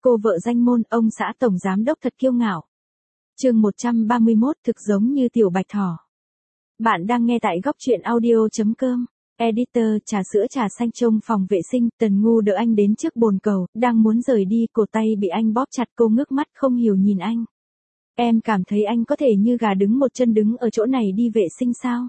Cô vợ danh môn, ông xã tổng giám đốc thật kiêu ngạo. Chương 131 thực giống như tiểu bạch thỏ. Bạn đang nghe tại góc truyện audio.com. Editor trà sữa trà xanh trong phòng vệ sinh, Tần Ngu đỡ anh đến trước bồn cầu, đang muốn rời đi, cổ tay bị anh bóp chặt, cô ngước mắt không hiểu nhìn anh. Em cảm thấy anh có thể như gà đứng một chân đứng ở chỗ này đi vệ sinh sao?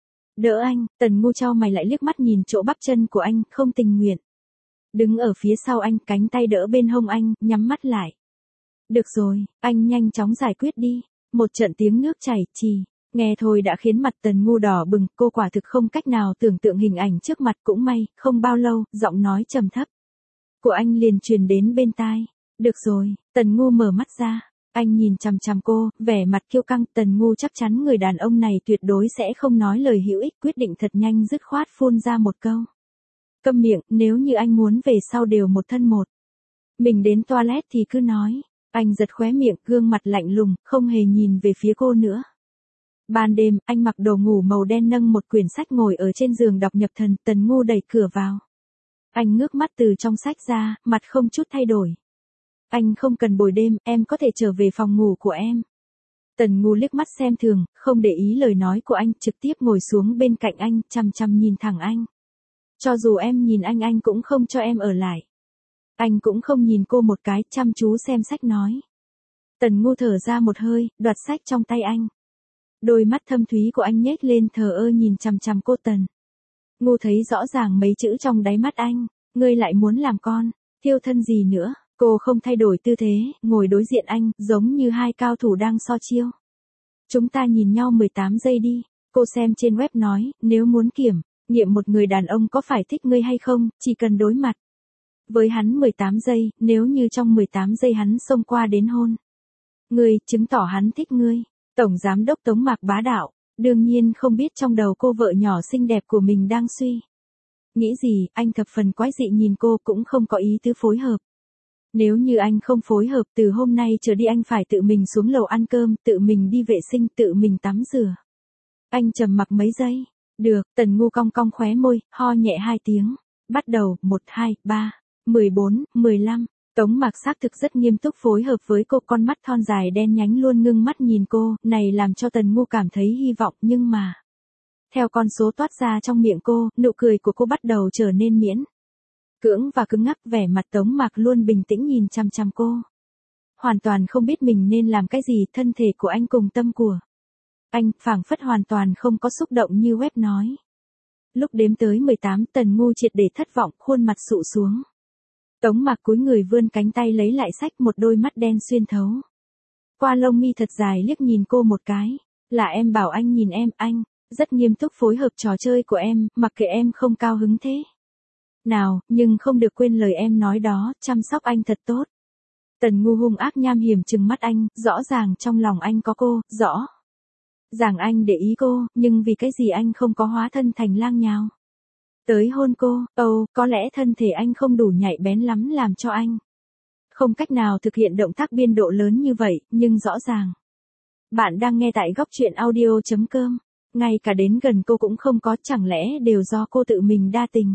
Đỡ anh, Tần Ngu chau mày lại liếc mắt nhìn chỗ bắp chân của anh, không tình nguyện. Đứng ở phía sau anh, cánh tay đỡ bên hông anh, nhắm mắt lại. Được rồi, anh nhanh chóng giải quyết đi. Một trận tiếng nước chảy, chì. Nghe thôi đã khiến mặt Tần Ngu đỏ bừng, cô quả thực không cách nào tưởng tượng hình ảnh trước mặt, cũng may, không bao lâu, giọng nói trầm thấp của anh liền truyền đến bên tai. Được rồi, Tần Ngu mở mắt ra, anh nhìn chằm chằm cô, vẻ mặt kiêu căng. Tần Ngu chắc chắn người đàn ông này tuyệt đối sẽ không nói lời hữu ích, quyết định thật nhanh dứt khoát phun ra một câu. Câm miệng, nếu như anh muốn về sau đều một thân một. Mình đến toilet thì cứ nói. Anh giật khóe miệng, gương mặt lạnh lùng, không hề nhìn về phía cô nữa. Ban đêm, anh mặc đồ ngủ màu đen nâng một quyển sách ngồi ở trên giường đọc nhập thần. Tần Ngu đẩy cửa vào. Anh ngước mắt từ trong sách ra, mặt không chút thay đổi. Anh không cần bồi đêm, em có thể trở về phòng ngủ của em. Tần Ngu liếc mắt xem thường, không để ý lời nói của anh, trực tiếp ngồi xuống bên cạnh anh, chằm chằm nhìn thẳng anh. Cho dù em nhìn anh cũng không cho em ở lại. Anh cũng không nhìn cô một cái, chăm chú xem sách nói. Tần Ngu thở ra một hơi, đoạt sách trong tay anh. Đôi mắt thâm thúy của anh nhếch lên, thờ ơ nhìn chằm chằm cô. Tần Ngu thấy rõ ràng mấy chữ trong đáy mắt anh. Ngươi lại muốn làm con, thiêu thân gì nữa. Cô không thay đổi tư thế, ngồi đối diện anh, giống như hai cao thủ đang so chiêu. Chúng ta nhìn nhau 18 giây đi. Cô xem trên web nói, nếu muốn kiểm nghiệm một người đàn ông có phải thích ngươi hay không, chỉ cần đối mặt với hắn 18 giây, nếu như trong 18 giây hắn xông qua đến hôn ngươi, chứng tỏ hắn thích ngươi. Tổng giám đốc Tống Mạc bá đạo, đương nhiên không biết trong đầu cô vợ nhỏ xinh đẹp của mình đang suy nghĩ gì. Anh thập phần quái dị nhìn cô, cũng không có ý tứ phối hợp. Nếu như anh không phối hợp, từ hôm nay trở đi anh phải tự mình xuống lầu ăn cơm, tự mình đi vệ sinh, tự mình tắm rửa. Anh trầm mặc mấy giây. Được, Tần Ngu cong cong khóe môi, ho nhẹ 2 tiếng. Bắt đầu, 1, 2, 3, 14, 15. Tống Mạc xác thực rất nghiêm túc phối hợp với cô, con mắt thon dài đen nhánh luôn ngưng mắt nhìn cô, này làm cho Tần Ngu cảm thấy hy vọng, nhưng mà theo con số toát ra trong miệng cô, nụ cười của cô bắt đầu trở nên miễn cưỡng và cứng ngắc. Vẻ mặt Tống Mạc luôn bình tĩnh nhìn chằm chằm cô, hoàn toàn không biết mình nên làm cái gì. Thân thể của anh cùng tâm của anh phảng phất hoàn toàn không có xúc động như web nói. Lúc đếm tới 18, Tần Ngu triệt để thất vọng, khuôn mặt sụ xuống. Tống Mạc cúi người vươn cánh tay lấy lại sách, một đôi mắt đen xuyên thấu qua lông mi thật dài liếc nhìn cô một cái. Là em bảo anh nhìn em, anh rất nghiêm túc phối hợp trò chơi của em, mặc kệ em không cao hứng thế nào, nhưng không được quên lời em nói đó, chăm sóc anh thật tốt. Tần Ngu hung ác nham hiểm trừng mắt anh, rõ ràng trong lòng anh có cô, rõ ràng anh để ý cô, nhưng vì cái gì anh không có hóa thân thành lang nhào tới hôn cô. Có lẽ thân thể anh không đủ nhạy bén lắm làm cho anh không cách nào thực hiện động tác biên độ lớn như vậy, nhưng rõ ràng. Bạn đang nghe tại góc truyện audio.com. Ngay cả đến gần cô cũng không có, chẳng lẽ đều do cô tự mình đa tình?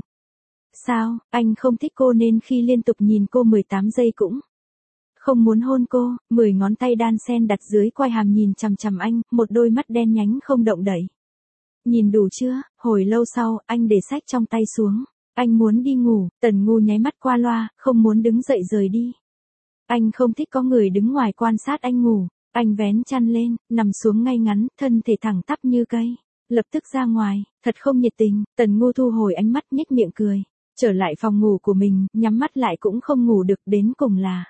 Sao, anh không thích cô nên khi liên tục nhìn cô 18 giây cũng không muốn hôn cô. 10 ngón tay đan sen đặt dưới quai hàm nhìn chằm chằm anh, một đôi mắt đen nhánh không động đậy. Nhìn đủ chưa? Hồi lâu sau, anh để sách trong tay xuống. Anh muốn đi ngủ. Tần Ngu nháy mắt qua loa, không muốn đứng dậy rời đi. Anh không thích có người đứng ngoài quan sát anh ngủ. Anh vén chăn lên, nằm xuống ngay ngắn, thân thể thẳng tắp như cây. Lập tức ra ngoài, thật không nhiệt tình. Tần Ngu thu hồi ánh mắt, nhếch miệng cười. Trở lại phòng ngủ của mình, nhắm mắt lại cũng không ngủ được. Đến cùng là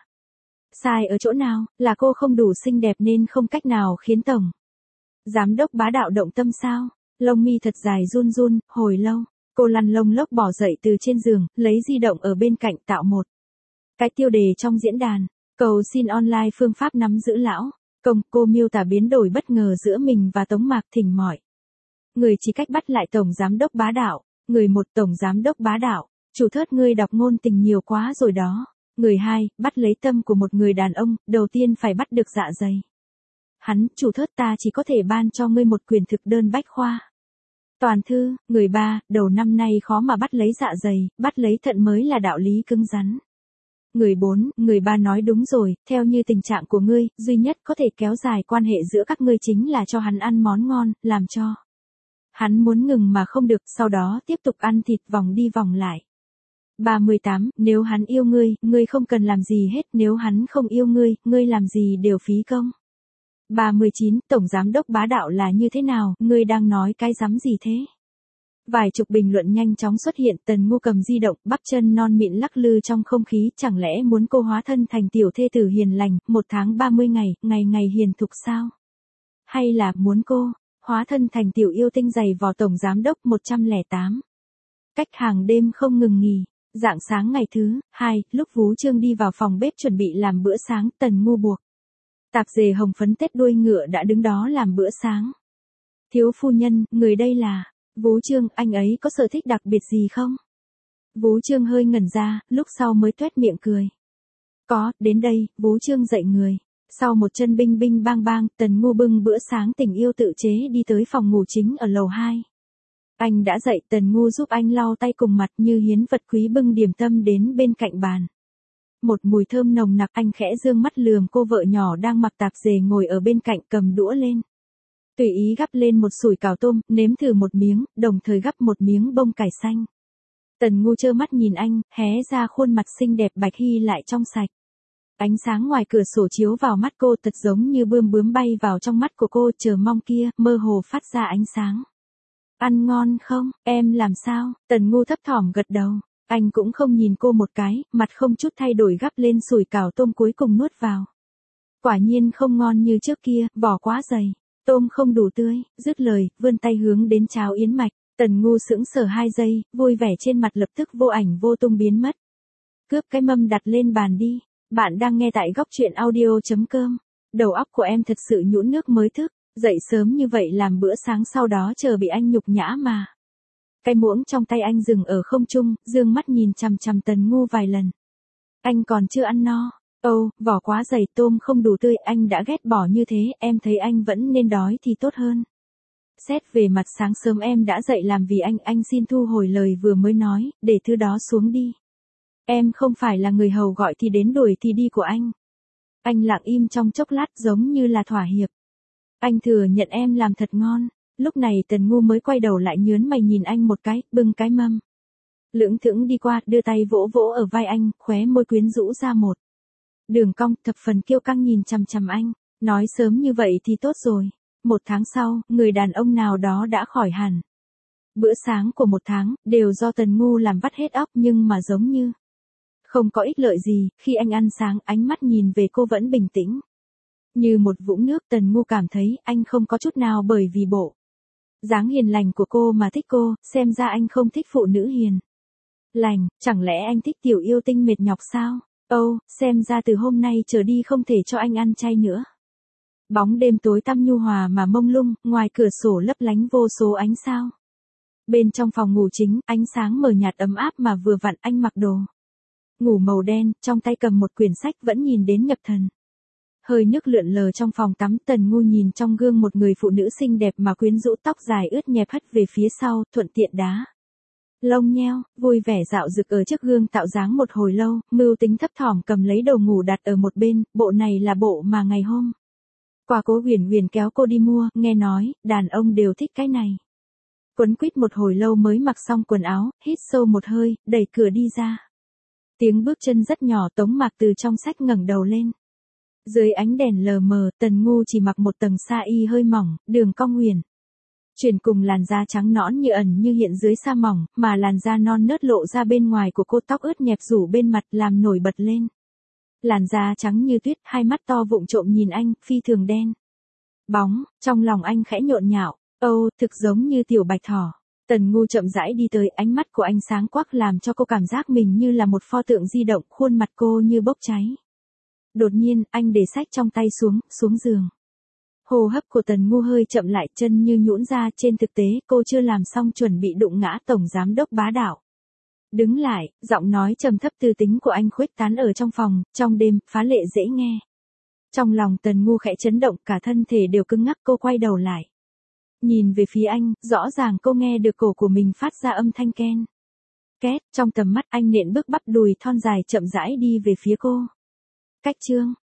sai ở chỗ nào? Là cô không đủ xinh đẹp nên không cách nào khiến tổng giám đốc bá đạo động tâm sao? Lông mi thật dài run run, hồi lâu, cô lăn lông lốc bỏ dậy từ trên giường, lấy di động ở bên cạnh tạo một cái tiêu đề trong diễn đàn. Cầu xin online phương pháp nắm giữ lão công. Cô miêu tả biến đổi bất ngờ giữa mình và Tống Mạc, thỉnh mọi người chỉ cách bắt lại tổng giám đốc bá đạo. Người 1, tổng giám đốc bá đạo. Chủ thớt, ngươi đọc ngôn tình nhiều quá rồi đó. Người 2, bắt lấy tâm của một người đàn ông, đầu tiên phải bắt được dạ dày hắn. Chủ thớt, ta chỉ có thể ban cho ngươi một quyển thực đơn bách khoa toàn thư. Người 3, đầu năm nay khó mà bắt lấy dạ dày, bắt lấy thận mới là đạo lý cứng rắn. Người 4, người 3 nói đúng rồi, theo như tình trạng của ngươi, duy nhất có thể kéo dài quan hệ giữa các ngươi chính là cho hắn ăn món ngon, làm cho hắn muốn ngừng mà không được, sau đó tiếp tục ăn thịt vòng đi vòng lại. 38, nếu hắn yêu ngươi, ngươi không cần làm gì hết, nếu hắn không yêu ngươi, ngươi làm gì đều phí công. 39, Tổng Giám đốc bá đạo là như thế nào, ngươi đang nói cái rắm gì thế? Vài chục bình luận nhanh chóng xuất hiện, Tần Ngu cầm di động, bắp chân non mịn lắc lư trong không khí, chẳng lẽ muốn cô hóa thân thành tiểu thê tử hiền lành, 1 tháng 30 ngày, ngày ngày hiền thục sao? Hay là muốn cô hóa thân thành tiểu yêu tinh giày vò Tổng Giám đốc 108? Cách hàng đêm không ngừng nghỉ. Rạng sáng ngày thứ 2, lúc Vú Trương đi vào phòng bếp chuẩn bị làm bữa sáng, Tần Ngu buộc tạp dề hồng phấn tết đuôi ngựa đã đứng đó làm bữa sáng. Thiếu phu nhân, người đây là Vú Trương, anh ấy có sở thích đặc biệt gì không? Vú Trương hơi ngẩn ra, lúc sau mới toét miệng cười. Có, đến đây, Vú Trương dậy người. Sau một chân binh binh bang bang, Tần Ngu bưng bữa sáng tình yêu tự chế đi tới phòng ngủ chính ở lầu 2. Anh đã dậy, Tần Ngu giúp anh lau tay cùng mặt như hiến vật quý bưng điểm tâm đến bên cạnh bàn. Một mùi thơm nồng nặc, anh khẽ dương mắt lườm cô vợ nhỏ đang mặc tạp dề ngồi ở bên cạnh cầm đũa lên. Tùy ý gắp lên một sủi cảo tôm, nếm thử một miếng, đồng thời gắp một miếng bông cải xanh. Tần Ngu trơ mắt nhìn anh, hé ra khuôn mặt xinh đẹp bạch hy lại trong sạch. Ánh sáng ngoài cửa sổ chiếu vào mắt cô thật giống như bươm bướm bay vào trong mắt của cô, chờ mong kia, mơ hồ phát ra ánh sáng. Ăn ngon không, em làm sao? Tần Ngu thấp thỏm gật đầu. Anh cũng không nhìn cô một cái, mặt không chút thay đổi gắp lên sủi cảo tôm cuối cùng nuốt vào. Quả nhiên không ngon như trước kia, vỏ quá dày. Tôm không đủ tươi, dứt lời, vươn tay hướng đến cháo yến mạch. Tần Ngu sững sờ 2 giây, vui vẻ trên mặt lập tức vô ảnh vô tung biến mất. Cướp cái mâm đặt lên bàn đi. Bạn đang nghe tại góc truyện audio.com. Đầu óc của em thật sự nhũn nước mới thức. Dậy sớm như vậy làm bữa sáng sau đó chờ bị anh nhục nhã mà. Cái muỗng trong tay anh dừng ở không trung, dương mắt nhìn chằm chằm Tần Ngu vài lần. Anh còn chưa ăn no. Vỏ quá dày, tôm không đủ tươi, anh đã ghét bỏ như thế, em thấy anh vẫn nên đói thì tốt hơn. Xét về mặt sáng sớm em đã dậy làm vì anh xin thu hồi lời vừa mới nói, để thứ đó xuống đi. Em không phải là người hầu gọi thì đến đuổi thì đi của anh. Anh lặng im trong chốc lát giống như là thỏa hiệp. Anh thừa nhận em làm thật ngon. Lúc này Tần Ngu mới quay đầu lại nhớn mày nhìn anh một cái, bưng cái mâm. Lưỡng thững đi qua, đưa tay vỗ vỗ ở vai anh, khóe môi quyến rũ ra một đường cong, thập phần kiêu căng nhìn chằm chằm anh. Nói sớm như vậy thì tốt rồi. 1 tháng sau, người đàn ông nào đó đã khỏi hẳn. Bữa sáng của 1 tháng, đều do Tần Ngu làm vắt hết óc nhưng mà giống như không có ích lợi gì, khi anh ăn sáng, ánh mắt nhìn về cô vẫn bình tĩnh. Như một vũng nước, Tần Ngu cảm thấy anh không có chút nào bởi vì bộ dáng hiền lành của cô mà thích cô, xem ra anh không thích phụ nữ hiền lành, chẳng lẽ anh thích tiểu yêu tinh mệt nhọc sao? Xem ra từ hôm nay trở đi không thể cho anh ăn chay nữa. Bóng đêm tối tăm nhu hòa mà mông lung, ngoài cửa sổ lấp lánh vô số ánh sao. Bên trong phòng ngủ chính, ánh sáng mờ nhạt ấm áp mà vừa vặn, anh mặc đồ ngủ màu đen, trong tay cầm một quyển sách vẫn nhìn đến nhập thần. Hơi nước lượn lờ trong phòng tắm, Tần Ngu nhìn trong gương một người phụ nữ xinh đẹp mà quyến rũ, tóc dài ướt nhẹp hất về phía sau, thuận tiện đá lông nheo, vui vẻ dạo dực ở trước gương tạo dáng một hồi lâu, mưu tính thấp thỏm cầm lấy đồ ngủ đặt ở một bên, bộ này là bộ mà ngày hôm qua Cố Huyền Huyền kéo cô đi mua, nghe nói, đàn ông đều thích cái này. Quấn quýt một hồi lâu mới mặc xong quần áo, hít sâu một hơi, đẩy cửa đi ra. Tiếng bước chân rất nhỏ, Tống Mạc từ trong sách ngẩng đầu lên. Dưới ánh đèn lờ mờ, Tần Ngu chỉ mặc một tầng sa y hơi mỏng, đường cong huyền chuyển cùng làn da trắng nõn như ẩn như hiện dưới sa mỏng, mà làn da non nớt lộ ra bên ngoài của cô, tóc ướt nhẹp rủ bên mặt làm nổi bật lên. Làn da trắng như tuyết, hai mắt to vụng trộm nhìn anh, phi thường đen bóng, trong lòng anh khẽ nhộn nhạo, thực giống như tiểu bạch thỏ. Tần Ngu chậm rãi đi tới, ánh mắt của anh sáng quắc làm cho cô cảm giác mình như là một pho tượng di động, khuôn mặt cô như bốc cháy. Đột nhiên, anh để sách trong tay xuống giường. Hô hấp của Tần Ngu hơi chậm lại, chân như nhũn ra, trên thực tế, cô chưa làm xong chuẩn bị đụng ngã Tổng Giám đốc bá đạo. Đứng lại, giọng nói trầm thấp tư tính của anh khuếch tán ở trong phòng, trong đêm, phá lệ dễ nghe. Trong lòng Tần Ngu khẽ chấn động, cả thân thể đều cứng ngắc, cô quay đầu lại. Nhìn về phía anh, rõ ràng cô nghe được cổ của mình phát ra âm thanh ken Két, trong tầm mắt anh nện bước bắp đùi thon dài chậm rãi đi về phía cô. Cách chương.